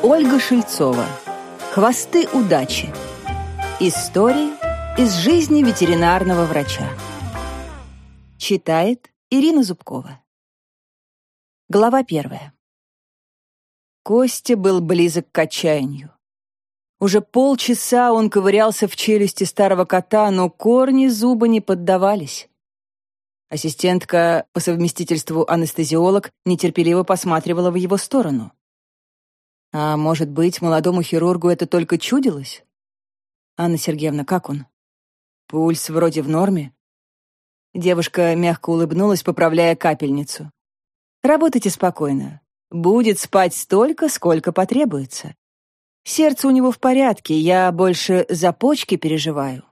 Ольга Шильцова. «Хвосты удачи». Истории из жизни ветеринарного врача. Читает Ирина Зубкова. Глава 1. Костя был близок к отчаянию. Уже полчаса он ковырялся в челюсти старого кота, но корни зуба не поддавались. Ассистентка, по совместительству анестезиолог, нетерпеливо посматривала в его сторону. А может быть, молодому хирургу это только чудилось? Анна Сергеевна, как он? Пульс вроде в норме. Девушка мягко улыбнулась, поправляя капельницу. Работайте спокойно. Будет спать столько, сколько потребуется. Сердце у него в порядке, я больше за почки переживаю.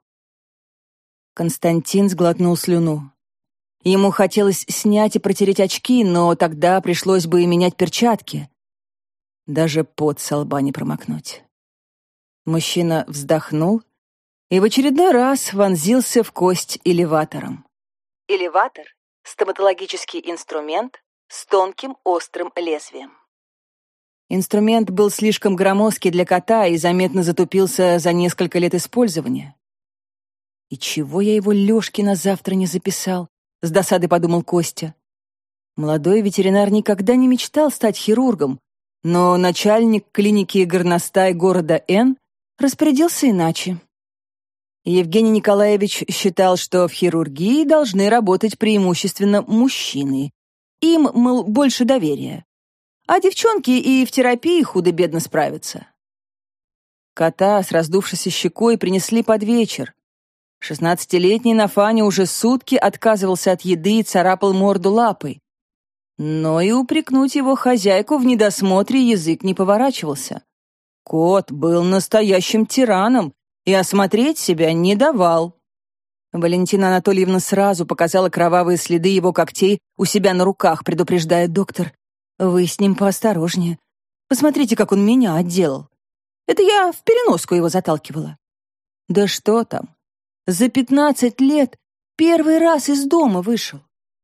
Константин сглотнул слюну. Ему хотелось снять и протереть очки, но тогда пришлось бы и менять перчатки. Даже пот со лба не промокнуть. Мужчина вздохнул и в очередной раз вонзился в кость элеватором. Элеватор — стоматологический инструмент с тонким острым лезвием. Инструмент был слишком громоздкий для кота и заметно затупился за несколько лет использования. «И чего я его Лёшке на завтра не записал?» — с досадой подумал Костя. Молодой ветеринар никогда не мечтал стать хирургом, но начальник клиники горностай города Н распорядился иначе. Евгений Николаевич считал, что в хирургии должны работать преимущественно мужчины. Им, мол, больше доверия. А девчонки и в терапии худо-бедно справятся. Кота с раздувшейся щекой принесли под вечер. 16-летний Нафаня уже сутки отказывался от еды и царапал морду лапой. Но и упрекнуть его хозяйку в недосмотре язык не поворачивался. Кот был настоящим тираном и осмотреть себя не давал. Валентина Анатольевна сразу показала кровавые следы его когтей у себя на руках, предупреждая: «Доктор, вы с ним поосторожнее. Посмотрите, как он меня отделал. Это я в переноску его заталкивала». Да что там, за 15 лет первый раз из дома вышел.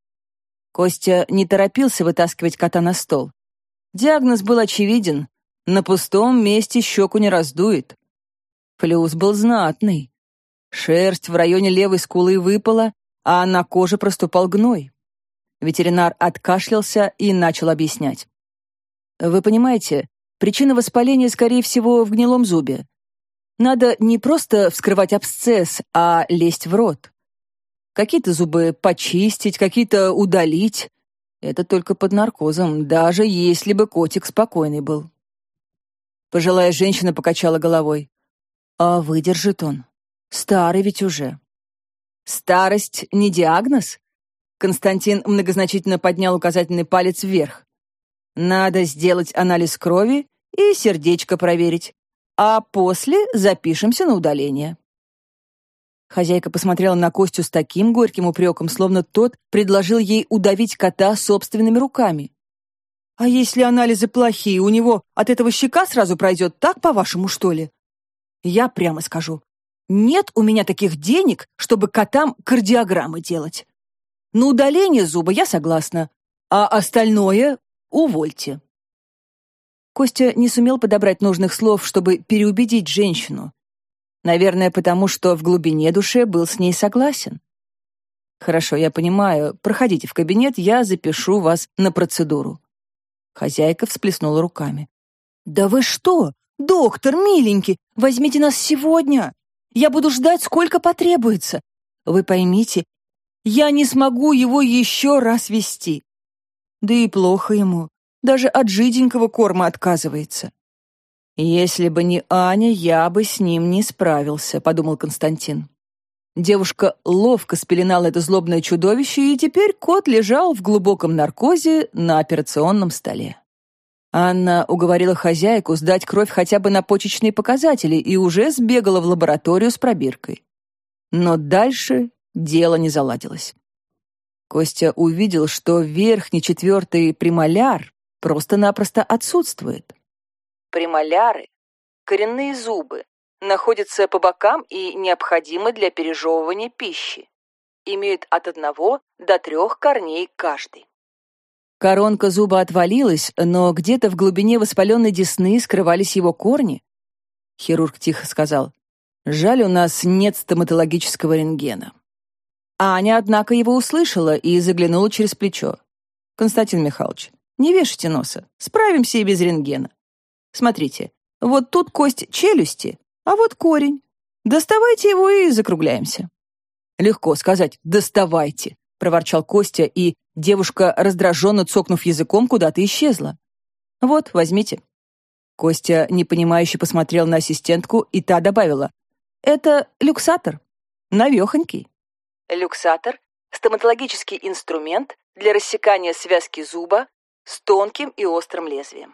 Костя не торопился вытаскивать кота на стол. Диагноз был очевиден: на пустом месте щеку не раздует. Флюс был знатный. Шерсть в районе левой скулы выпала, а на коже проступал гной. Ветеринар откашлялся и начал объяснять. Вы понимаете, причина воспаления, скорее всего, в гнилом зубе. Надо не просто вскрывать абсцесс, а лезть в рот. Какие-то зубы почистить, какие-то удалить. Это только под наркозом, даже если бы котик спокойный был. Пожилая женщина покачала головой. А выдержит он. Старый ведь уже. Старость не диагноз? Константин многозначительно поднял указательный палец вверх. Надо сделать анализ крови и сердечко проверить, а после запишемся на удаление. Хозяйка посмотрела на Костю с таким горьким упреком, словно тот предложил ей удавить кота собственными руками. «А если анализы плохие, у него от этого щека сразу пройдет, так, по-вашему, что ли? Я прямо скажу, нет у меня таких денег, чтобы котам кардиограммы делать. На удаление зуба я согласна, а остальное увольте». Костя не сумел подобрать нужных слов, чтобы переубедить женщину. Наверное, потому что в глубине души был с ней согласен. «Хорошо, я понимаю. Проходите в кабинет, я запишу вас на процедуру». Хозяйка всплеснула руками. «Да вы что, доктор, миленький, возьмите нас сегодня. Я буду ждать, сколько потребуется. Вы поймите, я не смогу его еще раз вести. Да и плохо ему, даже от жиденького корма отказывается». «Если бы не Аня, я бы с ним не справился», — подумал Константин. Девушка ловко спеленала это злобное чудовище, и теперь кот лежал в глубоком наркозе на операционном столе. Анна уговорила хозяйку сдать кровь хотя бы на почечные показатели и уже сбегала в лабораторию с пробиркой. Но дальше дело не заладилось. Костя увидел, что верхний 4-й премоляр просто-напросто отсутствует. Премоляры — коренные зубы, находятся по бокам и необходимы для пережевывания пищи. Имеют от 1 до 3 корней каждый. Коронка зуба отвалилась, но где-то в глубине воспаленной десны скрывались его корни. Хирург тихо сказал: «Жаль, у нас нет стоматологического рентгена». Аня, однако, его услышала и заглянула через плечо. «Константин Михайлович, не вешайте носа, справимся и без рентгена. Смотрите, вот тут кость челюсти, а вот корень. Доставайте его и закругляемся». «Легко сказать «доставайте», — проворчал Костя, и девушка, раздраженно цокнув языком, куда-то исчезла. «Вот, возьмите». Костя непонимающе посмотрел на ассистентку, и та добавила: «Это люксатор, навехонький». Люксатор — стоматологический инструмент для рассекания связки зуба с тонким и острым лезвием.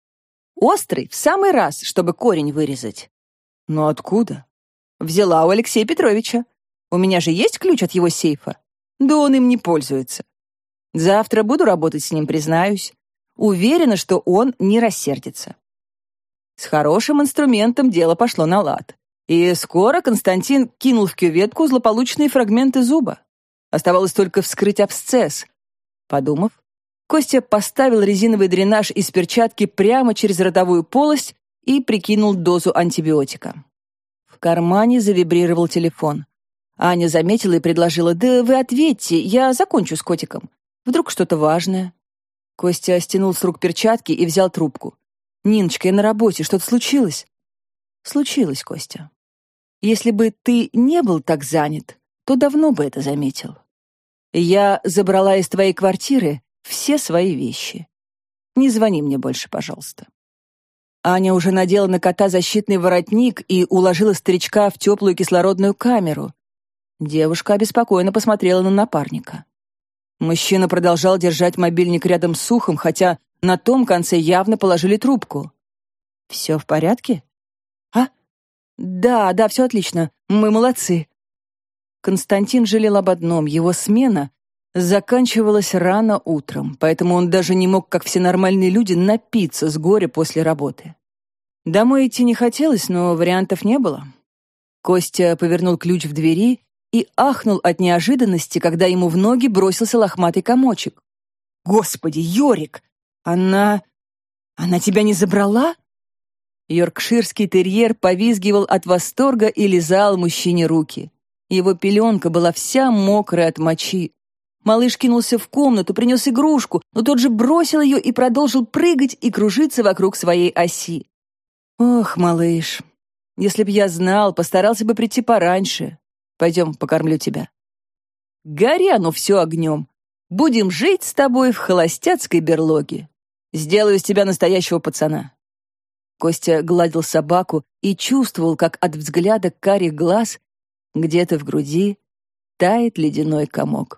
Острый в самый раз, чтобы корень вырезать. Но откуда? Взяла у Алексея Петровича. У меня же есть ключ от его сейфа. Да он им не пользуется. Завтра буду работать с ним, признаюсь. Уверена, что он не рассердится. С хорошим инструментом дело пошло на лад. И скоро Константин кинул в кюветку злополучные фрагменты зуба. Оставалось только вскрыть абсцесс. Подумав, Костя поставил резиновый дренаж из перчатки прямо через ротовую полость и прикинул дозу антибиотика. В кармане завибрировал телефон. Аня заметила и предложила: «Да вы ответьте, я закончу с котиком. Вдруг что-то важное». Костя стянул с рук перчатки и взял трубку. «Ниночка, я на работе, что-то случилось?» «Случилось, Костя. Если бы ты не был так занят, то давно бы это заметил. Я забрала из твоей квартиры все свои вещи. Не звони мне больше, пожалуйста». Аня уже надела на кота защитный воротник и уложила старичка в теплую кислородную камеру. Девушка обеспокоенно посмотрела на напарника. Мужчина продолжал держать мобильник рядом с ухом, хотя на том конце явно положили трубку. «Все в порядке?» «А? Да, все отлично. Мы молодцы». Константин жалел об одном: его смена заканчивалась рано утром, поэтому он даже не мог, как все нормальные люди, напиться с горя после работы. Домой идти не хотелось, но вариантов не было. Костя повернул ключ в двери и ахнул от неожиданности, когда ему в ноги бросился лохматый комочек. «Господи, Йорик! Она тебя не забрала?» Йоркширский терьер повизгивал от восторга и лизал мужчине руки. Его пеленка была вся мокрая от мочи. Малыш кинулся в комнату, принес игрушку, но тот же бросил ее и продолжил прыгать и кружиться вокруг своей оси. «Ох, малыш, если б я знал, постарался бы прийти пораньше. Пойдем, покормлю тебя». «Гори оно все огнем. Будем жить с тобой в холостяцкой берлоге. Сделаю из тебя настоящего пацана». Костя гладил собаку и чувствовал, как от взгляда карих глаз где-то в груди тает ледяной комок.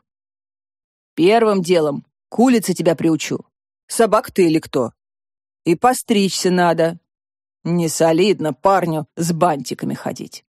«Первым делом к улице тебя приучу. Собак ты или кто? И постричься надо. Не солидно парню с бантиками ходить».